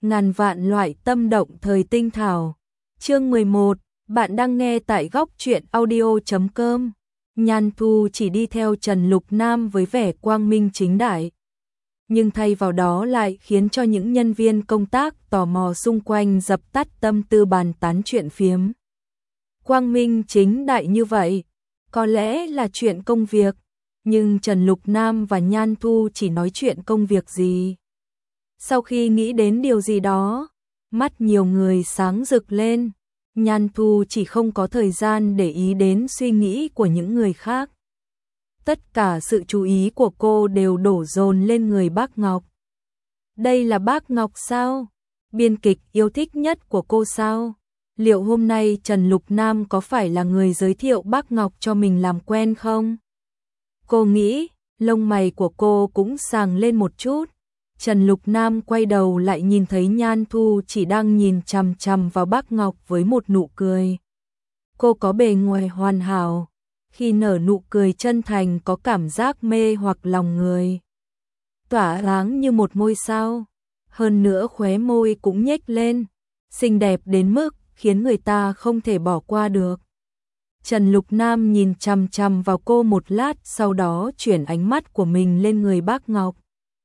ngàn vạn loại tâm động thời tinh thảo. Chương 11, bạn đang nghe tại góc truyện audio.com. Nhan Thu chỉ đi theo Trần Lục Nam với vẻ quang minh chính đại, nhưng thay vào đó lại khiến cho những nhân viên công tác tò mò xung quanh dập tắt tâm tư bàn tán chuyện phiếm. Quang minh chính đại như vậy, có lẽ là chuyện công việc, nhưng Trần Lục Nam và Nhan Thu chỉ nói chuyện công việc gì? Sau khi nghĩ đến điều gì đó, mắt nhiều người sáng rực lên. Nhan Thu chỉ không có thời gian để ý đến suy nghĩ của những người khác. Tất cả sự chú ý của cô đều đổ dồn lên người bác Ngọc. Đây là bác Ngọc sao? Biên kịch yêu thích nhất của cô sao? Liệu hôm nay Trần Lục Nam có phải là người giới thiệu bác Ngọc cho mình làm quen không? Cô nghĩ, lông mày của cô cũng sàng lên một chút. Trần Lục Nam quay đầu lại nhìn thấy Nhan Thu chỉ đang nhìn chằm chằm vào bác Ngọc với một nụ cười. Cô có bề ngoài hoàn hảo, khi nở nụ cười chân thành có cảm giác mê hoặc lòng người. Tỏa sáng như một ngôi sao, hơn nữa khóe môi cũng nhếch lên, xinh đẹp đến mức khiến người ta không thể bỏ qua được. Trần Lục Nam nhìn chằm chằm vào cô một lát, sau đó chuyển ánh mắt của mình lên người bác Ngọc.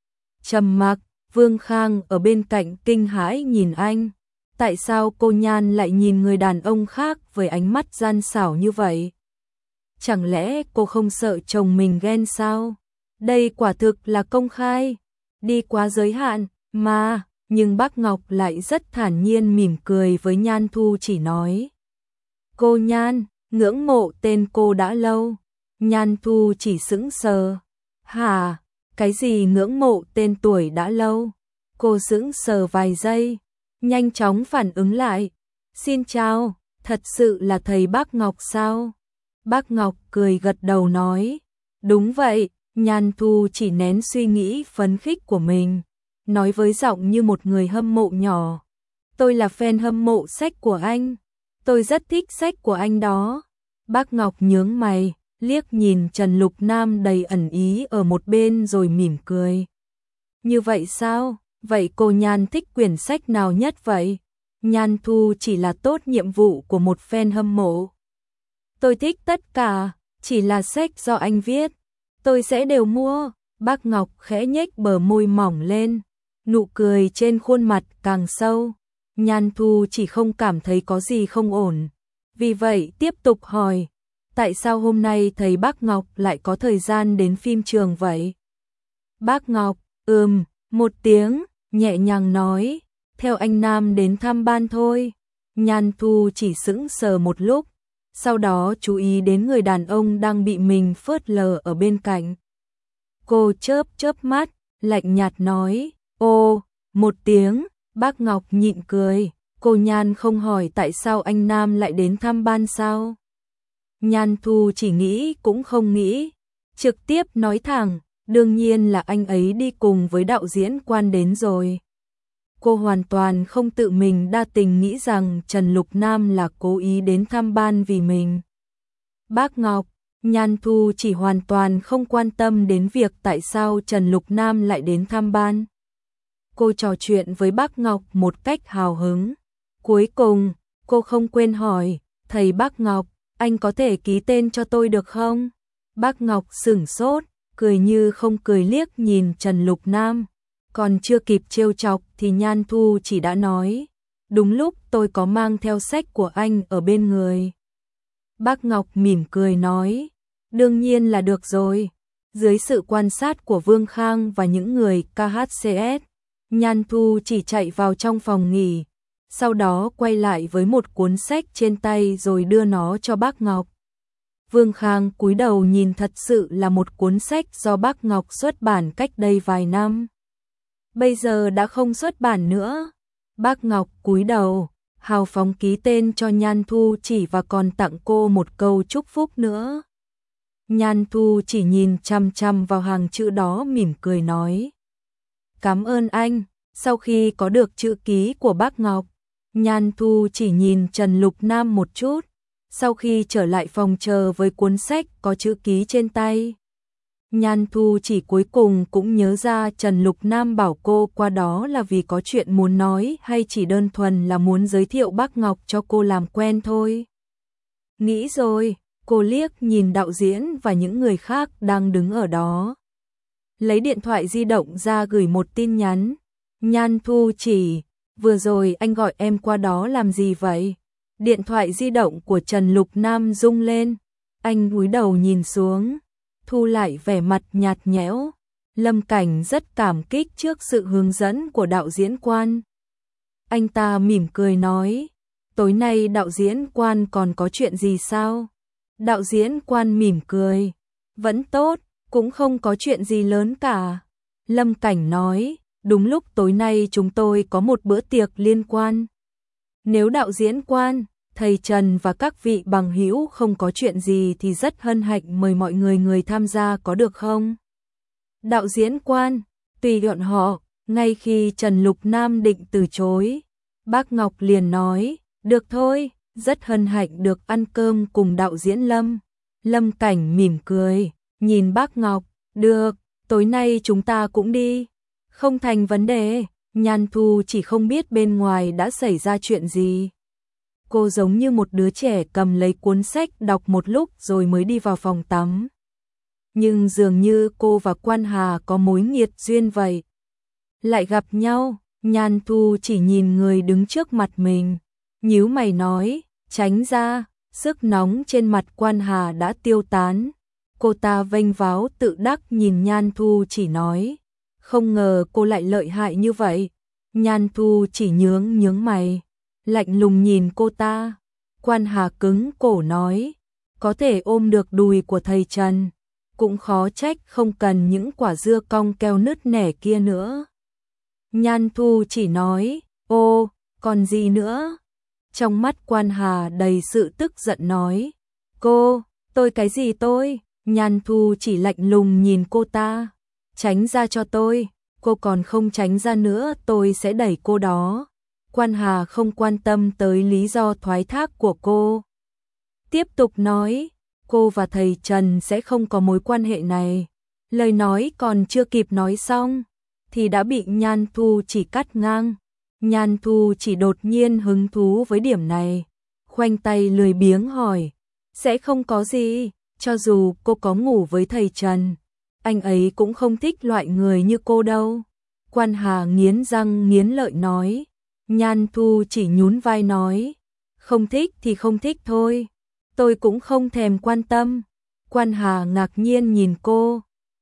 Trầm mặc, Vương Khang ở bên cạnh kinh hãi nhìn anh. Tại sao cô Nhan lại nhìn người đàn ông khác với ánh mắt gian xảo như vậy? Chẳng lẽ cô không sợ chồng mình ghen sao? Đây quả thực là công khai, đi quá giới hạn mà. Nhưng bác Ngọc lại rất thản nhiên mỉm cười với Nhan Thu, chỉ nói: Cô Nhan, ngưỡng mộ tên cô đã lâu. Nhan Thu chỉ sững sờ. Hả? Cái gì ngưỡng mộ tên tuổi đã lâu? Cô sững sờ vài giây, nhanh chóng phản ứng lại. Xin chào, thật sự là thầy bác Ngọc sao? Bác Ngọc cười gật đầu nói: Đúng vậy. Nhan Thu chỉ nén suy nghĩ phấn khích của mình, nói với giọng như một người hâm mộ nhỏ: Tôi là fan hâm mộ sách của anh. Tôi rất thích sách của anh đó. Bác Ngọc nhướng mày, liếc nhìn Trần Lục Nam đầy ẩn ý ở một bên rồi mỉm cười. Như vậy sao? Vậy cô Nhan thích quyển sách nào nhất vậy? Nhan Thu chỉ là tốt nhiệm vụ của một fan hâm mộ. Tôi thích tất cả, chỉ là sách do anh viết, tôi sẽ đều mua. Bác Ngọc khẽ nhếch bờ môi mỏng lên, nụ cười trên khuôn mặt càng sâu. Nhan Thu chỉ không cảm thấy có gì không ổn, vì vậy tiếp tục hỏi: Tại sao hôm nay thầy bác Ngọc lại có thời gian đến phim trường vậy? Bác Ngọc, một tiếng, nhẹ nhàng nói: Theo anh Nam đến thăm ban thôi. Nhan Thu chỉ sững sờ một lúc, sau đó chú ý đến người đàn ông đang bị mình phớt lờ ở bên cạnh. Cô chớp chớp mắt, lạnh nhạt nói: Ô, một tiếng. Bác Ngọc nhịn cười. Cô Nhan không hỏi tại sao anh Nam lại đến thăm ban sao? Nhan Thu chỉ nghĩ cũng không nghĩ, trực tiếp nói thẳng: Đương nhiên là anh ấy đi cùng với đạo diễn Quan đến rồi. Cô hoàn toàn không tự mình đa tình nghĩ rằng Trần Lục Nam là cố ý đến thăm ban vì mình. Bác Ngọc, Nhan Thu chỉ hoàn toàn không quan tâm đến việc tại sao Trần Lục Nam lại đến thăm ban. Cô trò chuyện với bác Ngọc một cách hào hứng. Cuối cùng, cô không quên hỏi: Thầy bác Ngọc, anh có thể ký tên cho tôi được không? Bác Ngọc sửng sốt, cười như không cười liếc nhìn Trần Lục Nam. Còn chưa kịp trêu chọc thì Nhan Thu chỉ đã nói: Đúng lúc tôi có mang theo sách của anh ở bên người. Bác Ngọc mỉm cười nói: Đương nhiên là được rồi. Dưới sự quan sát của Vương Khang và những người KHCS, Nhan Thu chỉ chạy vào trong phòng nghỉ, sau đó quay lại với một cuốn sách trên tay rồi đưa nó cho bác Ngọc. Vương Khang cúi đầu nhìn, thật sự là một cuốn sách do bác Ngọc xuất bản cách đây vài năm. Bây giờ đã không xuất bản nữa. Bác Ngọc cúi đầu, hào phóng ký tên cho Nhan Thu chỉ và còn tặng cô một câu chúc phúc nữa. Nhan Thu chỉ nhìn chằm chằm vào hàng chữ đó mỉm cười nói: Cảm ơn anh. Sau khi có được chữ ký của bác Ngọc, Nhan Thu chỉ nhìn Trần Lục Nam một chút. Sau khi trở lại phòng chờ với cuốn sách có chữ ký trên tay, Nhan Thu chỉ cuối cùng cũng nhớ ra Trần Lục Nam bảo cô qua đó là vì có chuyện muốn nói hay chỉ đơn thuần là muốn giới thiệu bác Ngọc cho cô làm quen thôi. Nghĩ rồi, cô liếc nhìn đạo diễn và những người khác đang đứng ở đó. Lấy điện thoại di động ra gửi một tin nhắn. Nhan Thu chỉ, vừa rồi anh gọi em qua đó làm gì vậy? Điện thoại di động của Trần Lục Nam rung lên. Anh cúi đầu nhìn xuống, thu lại vẻ mặt nhạt nhẽo. Lâm Cảnh rất cảm kích trước sự hướng dẫn của đạo diễn Quan. Anh ta mỉm cười nói, tối nay đạo diễn Quan còn có chuyện gì sao? Đạo diễn Quan mỉm cười, vẫn tốt, cũng không có chuyện gì lớn cả. Lâm Cảnh nói, đúng lúc tối nay chúng tôi có một bữa tiệc liên quan. Nếu đạo diễn Quan, thầy Trần và các vị bằng hữu không có chuyện gì thì rất hân hạnh mời mọi người tham gia có được không? Đạo diễn Quan, tùy bọn họ. Ngay khi Trần Lục Nam định từ chối, bác Ngọc liền nói, được thôi, rất hân hạnh được ăn cơm cùng đạo diễn Lâm. Lâm Cảnh mỉm cười, nhìn bác Ngọc, được, tối nay chúng ta cũng đi. Không thành vấn đề. Nhan Thu chỉ không biết bên ngoài đã xảy ra chuyện gì. Cô giống như một đứa trẻ cầm lấy cuốn sách đọc một lúc rồi mới đi vào phòng tắm. Nhưng dường như cô và Quan Hà có mối nghiệt duyên vậy. Lại gặp nhau, Nhan Thu chỉ nhìn người đứng trước mặt mình, nhíu mày nói, tránh ra. Sức nóng trên mặt Quan Hà đã tiêu tán. Cô ta vênh váo tự đắc nhìn Nhan Thu chỉ nói, không ngờ cô lại lợi hại như vậy. Nhan Thu chỉ nhướng mày, lạnh lùng nhìn cô ta. Quan Hà cứng cổ nói, có thể ôm được đùi của thầy Trần, cũng khó trách không cần những quả dưa cong keo nứt nẻ kia nữa. Nhan Thu chỉ nói, ô, còn gì nữa? Trong mắt Quan Hà đầy sự tức giận nói, cô, tôi cái gì tôi? Nhan Thu chỉ lạnh lùng nhìn cô ta, tránh ra cho tôi, cô còn không tránh ra nữa tôi sẽ đẩy cô đó. Quan Hà không quan tâm tới lý do thoái thác của cô. Tiếp tục nói, cô và thầy Trần sẽ không có mối quan hệ này. Lời nói còn chưa kịp nói xong, thì đã bị Nhan Thu chỉ cắt ngang. Nhan Thu chỉ đột nhiên hứng thú với điểm này, khoanh tay lười biếng hỏi, sẽ không có gì, cho dù cô có ngủ với thầy Trần, anh ấy cũng không thích loại người như cô đâu. Quan Hà nghiến răng nghiến lợi nói. Nhan Thu chỉ nhún vai nói, không thích thì không thích thôi, tôi cũng không thèm quan tâm. Quan Hà ngạc nhiên nhìn cô,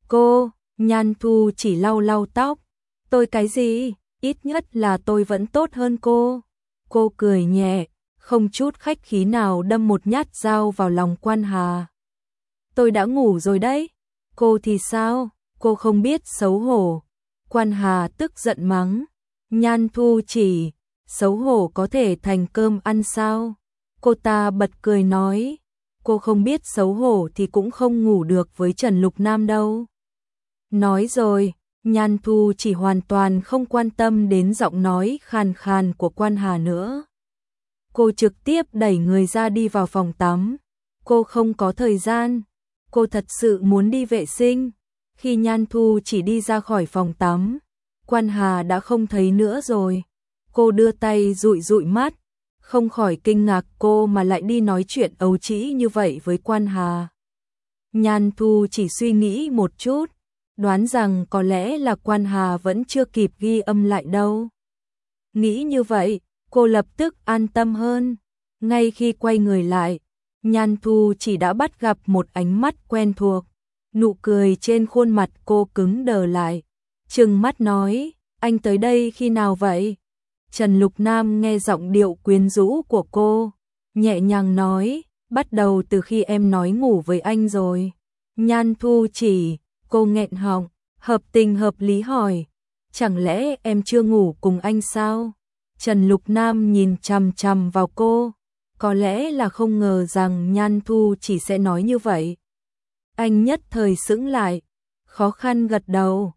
Nhan Thu chỉ lau lau tóc, tôi cái gì, ít nhất là tôi vẫn tốt hơn cô. Cô cười nhẹ, không chút khách khí nào đâm một nhát dao vào lòng Quan Hà. Tôi đã ngủ rồi đấy, cô thì sao, cô không biết xấu hổ. Quan Hà tức giận mắng. Nhan Thu chỉ, xấu hổ có thể thành cơm ăn sao? Cô ta bật cười nói, cô không biết xấu hổ thì cũng không ngủ được với Trần Lục Nam đâu. Nói rồi, Nhan Thu chỉ hoàn toàn không quan tâm đến giọng nói khàn khàn của Quan Hà nữa. Cô trực tiếp đẩy người ra đi vào phòng tắm. Cô không có thời gian, cô thật sự muốn đi vệ sinh. Khi Nhan Thu chỉ đi ra khỏi phòng tắm, Quan Hà đã không thấy nữa rồi. Cô đưa tay dụi mắt, không khỏi kinh ngạc cô mà lại đi nói chuyện ấu trĩ như vậy với Quan Hà. Nhan Thu chỉ suy nghĩ một chút, đoán rằng có lẽ là Quan Hà vẫn chưa kịp ghi âm lại đâu. Nghĩ như vậy, cô lập tức an tâm hơn. Ngay khi quay người lại, Nhan Thu chỉ đã bắt gặp một ánh mắt quen thuộc. Nụ cười trên khuôn mặt cô cứng đờ lại, trừng mắt nói, anh tới đây khi nào vậy? Trần Lục Nam nghe giọng điệu quyến rũ của cô, nhẹ nhàng nói, bắt đầu từ khi em nói ngủ với anh rồi. Nhan Thu chỉ, cô nghẹn họng, hợp tình hợp lý hỏi, chẳng lẽ em chưa ngủ cùng anh sao? Trần Lục Nam nhìn chằm chằm vào cô, có lẽ là không ngờ rằng Nhan Thu chỉ sẽ nói như vậy. Anh nhất thời sững lại, khó khăn gật đầu,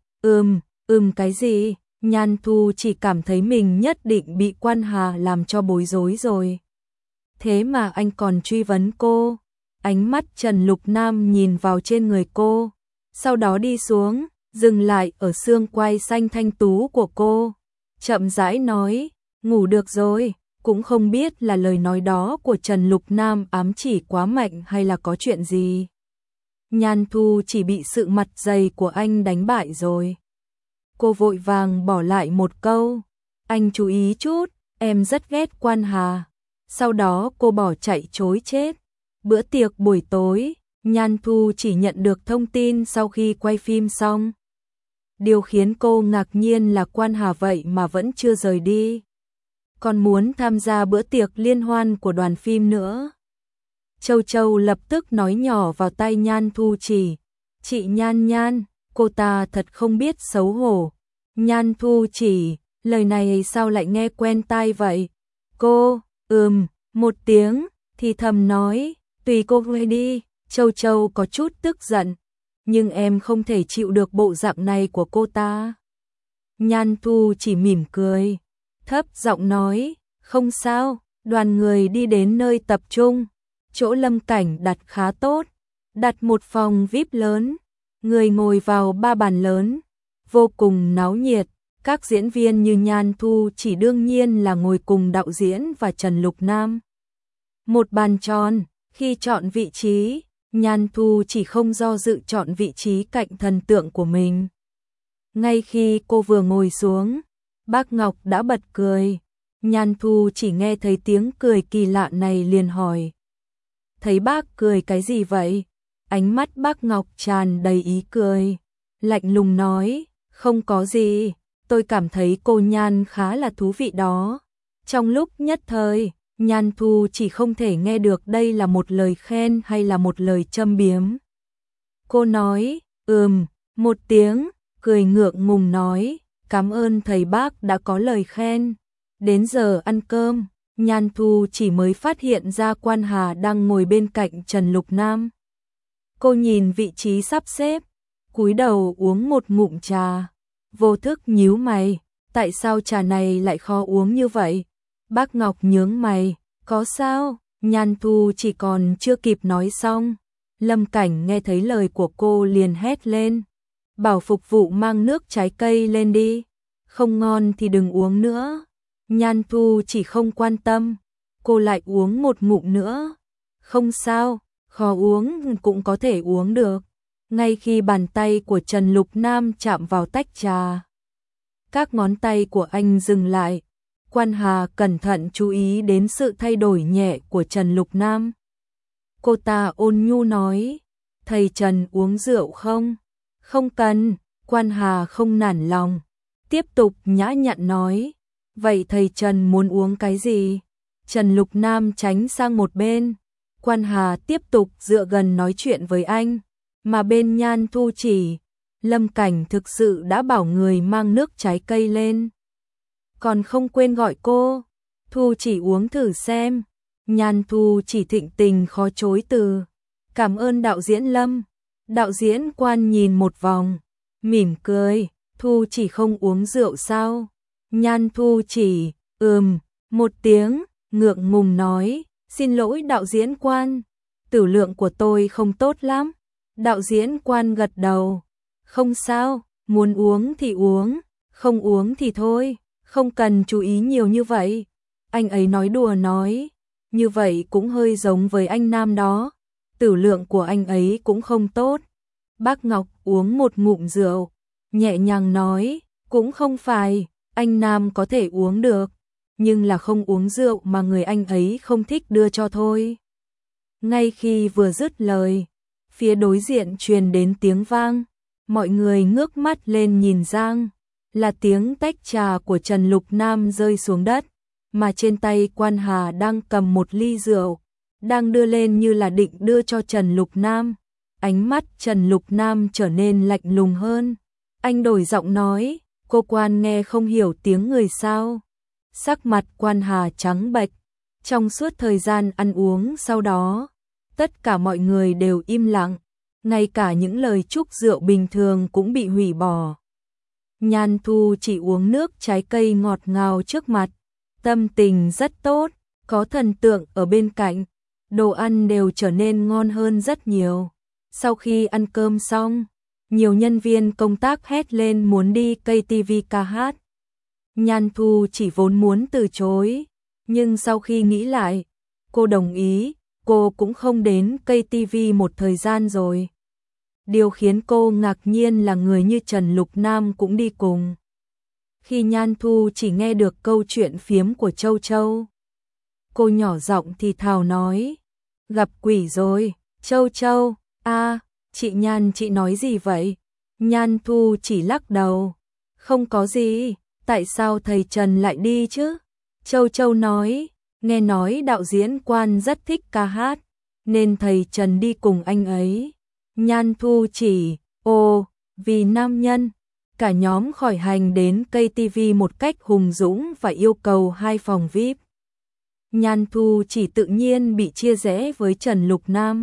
cái gì? Nhan Thu chỉ cảm thấy mình nhất định bị Quan Hà làm cho bối rối rồi. Thế mà anh còn truy vấn cô. Ánh mắt Trần Lục Nam nhìn vào trên người cô, sau đó đi xuống, dừng lại ở xương quai xanh thanh tú của cô, chậm rãi nói, ngủ được rồi. Cũng không biết là lời nói đó của Trần Lục Nam ám chỉ quá mạnh hay là có chuyện gì. Nhan Thu chỉ bị sự mặt dày của anh đánh bại rồi. Cô vội vàng bỏ lại một câu, anh chú ý chút, em rất ghét Quan Hà. Sau đó cô bỏ chạy trối chết. Bữa tiệc buổi tối, Nhan Thu chỉ nhận được thông tin sau khi quay phim xong. Điều khiến cô ngạc nhiên là Quan Hà vậy mà vẫn chưa rời đi, còn muốn tham gia bữa tiệc liên hoan của đoàn phim nữa. Châu Châu lập tức nói nhỏ vào tai Nhan Thu chỉ, chị Nhan Nhan, cô ta thật không biết xấu hổ. Nhan Thu chỉ, lời này sao lại nghe quen tai vậy? Cô, một tiếng, thì thầm nói, tùy cô về đi. Châu Châu có chút tức giận, nhưng em không thể chịu được bộ dạng này của cô ta. Nhan Thu chỉ mỉm cười, thấp giọng nói, không sao. Đoàn người đi đến nơi tập trung, chỗ Lâm Cảnh đặt khá tốt, đặt một phòng VIP lớn, người ngồi vào 3 bàn lớn, vô cùng náo nhiệt. Các diễn viên như Nhan Thu chỉ đương nhiên là ngồi cùng đạo diễn và Trần Lục Nam. Một bàn tròn, khi chọn vị trí, Nhan Thu chỉ không do dự chọn vị trí cạnh thần tượng của mình. Ngay khi cô vừa ngồi xuống, bác Ngọc đã bật cười. Nhan Thu chỉ nghe thấy tiếng cười kỳ lạ này liền hỏi, thấy bác cười cái gì vậy? Ánh mắt bác Ngọc tràn đầy ý cười, lạnh lùng nói, không có gì, tôi cảm thấy cô Nhan khá là thú vị đó. Trong lúc nhất thời, Nhan Thu chỉ không thể nghe được đây là một lời khen hay là một lời châm biếm. Cô nói, một tiếng, cười ngượng ngùng nói, cảm ơn thầy bác đã có lời khen. Đến giờ ăn cơm, Nhan Thu chỉ mới phát hiện ra Quan Hà đang ngồi bên cạnh Trần Lục Nam. Cô nhìn vị trí sắp xếp, cúi đầu uống một ngụm trà, vô thức nhíu mày, tại sao trà này lại khó uống như vậy? Bác Ngọc nhướng mày, có sao? Nhan Thu chỉ còn chưa kịp nói xong, Lâm Cảnh nghe thấy lời của cô liền hét lên, bảo phục vụ mang nước trái cây lên đi, không ngon thì đừng uống nữa. Nhan Thu chỉ không quan tâm, cô lại uống một ngụm nữa, không sao, khó uống cũng có thể uống được. Ngay khi bàn tay của Trần Lục Nam chạm vào tách trà, các ngón tay của anh dừng lại. Quan Hà cẩn thận chú ý đến sự thay đổi nhẹ của Trần Lục Nam. Cô ta ôn nhu nói, thầy Trần uống rượu không? Không cần. Quan Hà không nản lòng, tiếp tục nhã nhặn nói, vậy thầy Trần muốn uống cái gì? Trần Lục Nam tránh sang một bên, Quan Hà tiếp tục dựa gần nói chuyện với anh, mà bên Nhan Thu chỉ, Lâm Cảnh thực sự đã bảo người mang nước trái cây lên, còn không quên gọi cô, Thu chỉ uống thử xem. Nhan Thu chỉ thịnh tình khó chối từ, cảm ơn đạo diễn Lâm. Đạo diễn Quan nhìn một vòng, mỉm cười, Thu chỉ không uống rượu sao? Nhan Thu chỉ, một tiếng, ngượng ngùng nói, xin lỗi đạo diễn Quan, tử lượng của tôi không tốt lắm. Đạo diễn Quan gật đầu, không sao, muốn uống thì uống, không uống thì thôi, không cần chú ý nhiều như vậy. Anh ấy nói đùa nói, như vậy cũng hơi giống với anh Nam đó, tử lượng của anh ấy cũng không tốt. Bác Ngọc uống một ngụm rượu, nhẹ nhàng nói, cũng không phải, anh Nam có thể uống được, nhưng là không uống rượu mà người anh ấy không thích đưa cho thôi. Ngay khi vừa dứt lời, phía đối diện truyền đến tiếng vang, mọi người ngước mắt lên nhìn Giang, là tiếng tách trà của Trần Lục Nam rơi xuống đất, mà trên tay Quan Hà đang cầm một ly rượu, đang đưa lên như là định đưa cho Trần Lục Nam. Ánh mắt Trần Lục Nam trở nên lạnh lùng hơn, anh đổi giọng nói, cô Quan nghe không hiểu tiếng người sao? Sắc mặt Quan Hà trắng bệch. Trong suốt thời gian ăn uống sau đó, tất cả mọi người đều im lặng, ngay cả những lời chúc rượu bình thường cũng bị hủy bỏ. Nhan Thu chỉ uống nước trái cây ngọt ngào trước mặt, tâm tình rất tốt, có thần tượng ở bên cạnh, đồ ăn đều trở nên ngon hơn rất nhiều. Sau khi ăn cơm xong, nhiều nhân viên công tác hét lên muốn đi KTV ca hát. Nhan Thu chỉ vốn muốn từ chối, nhưng sau khi nghĩ lại, cô đồng ý, cô cũng không đến KTV một thời gian rồi. Điều khiến cô ngạc nhiên là người như Trần Lục Nam cũng đi cùng. Khi Nhan Thu chỉ nghe được câu chuyện phiếm của Châu Châu, cô nhỏ giọng thì thào nói, gặp quỷ rồi, Châu Châu, chị Nhan chị nói gì vậy? Nhan Thu chỉ lắc đầu, không có gì, tại sao thầy Trần lại đi chứ? Châu Châu nói, nghe nói đạo diễn Quan rất thích ca hát, nên thầy Trần đi cùng anh ấy. Nhan Thu chỉ, vì nam nhân, cả nhóm khỏi hành đến KTV một cách hùng dũng và yêu cầu 2 phòng VIP. Nhan Thu chỉ tự nhiên bị chia rẽ với Trần Lục Nam.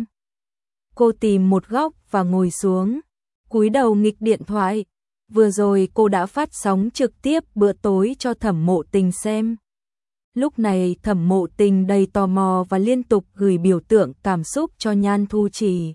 Cô tìm một góc và ngồi xuống, cúi đầu nghịch điện thoại. Vừa rồi cô đã phát sóng trực tiếp bữa tối cho Thẩm Mộ Tình xem. Lúc này Thẩm Mộ Tình đầy tò mò và liên tục gửi biểu tượng cảm xúc cho Nhan Thu chỉ.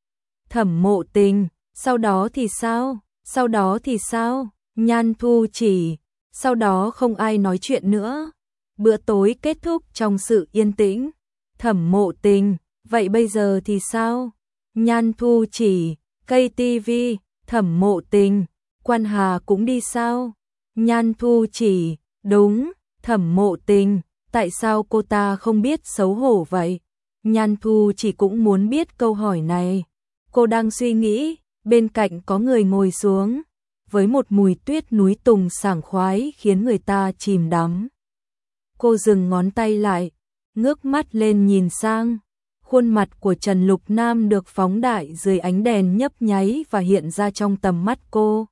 Thẩm Mộ Tình, sau đó thì sao? Sau đó thì sao? Nhan Thu chỉ, sau đó không ai nói chuyện nữa. Bữa tối kết thúc trong sự yên tĩnh. Thẩm Mộ Tình, vậy bây giờ thì sao? Nhan Thu chỉ, KTV, Thẩm Mộ Tình, Quan Hà cũng đi sao? Nhan Thu chỉ, đúng, Thẩm Mộ Tình, tại sao cô ta không biết xấu hổ vậy? Nhan Thu chỉ cũng muốn biết câu hỏi này. Cô đang suy nghĩ, bên cạnh có người ngồi xuống, với một mùi tuyết núi tùng sảng khoái khiến người ta chìm đắm. Cô dừng ngón tay lại, ngước mắt lên nhìn sang. Khuôn mặt của Trần Lục Nam được phóng đại dưới ánh đèn nhấp nháy và hiện ra trong tầm mắt cô.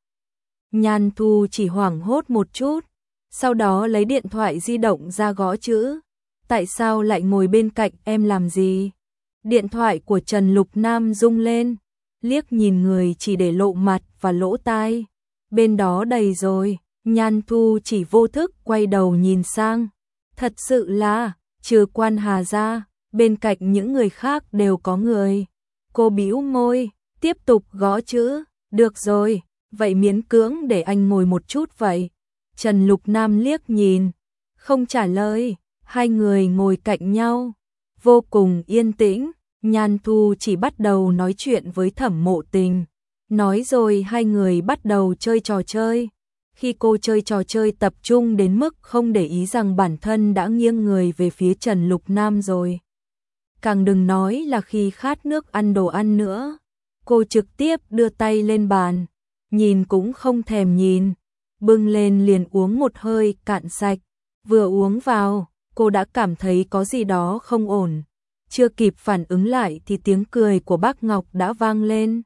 Nhan Thu chỉ hoảng hốt một chút, sau đó lấy điện thoại di động ra gõ chữ. Tại sao lại ngồi bên cạnh em làm gì? Điện thoại của Trần Lục Nam rung lên, liếc nhìn người chỉ để lộ mặt và lỗ tai. Bên đó đầy rồi, Nhan Thu chỉ vô thức quay đầu nhìn sang. Thật sự là, trừ Quan Hà ra, bên cạnh những người khác đều có người. Cô bĩu môi, tiếp tục gõ chữ. Được rồi, vậy miễn cưỡng để anh ngồi một chút vậy. Trần Lục Nam liếc nhìn, không trả lời. Hai người ngồi cạnh nhau, vô cùng yên tĩnh. Nhan Thu chỉ bắt đầu nói chuyện với Thẩm Mộ Tình. Nói rồi hai người bắt đầu chơi trò chơi. Khi cô chơi trò chơi tập trung đến mức không để ý rằng bản thân đã nghiêng người về phía Trần Lục Nam rồi. Càng đừng nói là khi khát nước ăn đồ ăn nữa. Cô trực tiếp đưa tay lên bàn, nhìn cũng không thèm nhìn, bưng lên liền uống một hơi cạn sạch. Vừa uống vào, cô đã cảm thấy có gì đó không ổn. Chưa kịp phản ứng lại thì tiếng cười của bác Ngọc đã vang lên.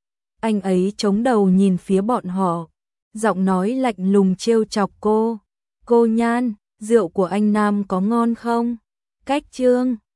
Anh ấy chống đầu nhìn phía bọn họ, giọng nói lạnh lùng trêu chọc cô. Cô Nhan, rượu của anh Nam có ngon không? Cách Trương,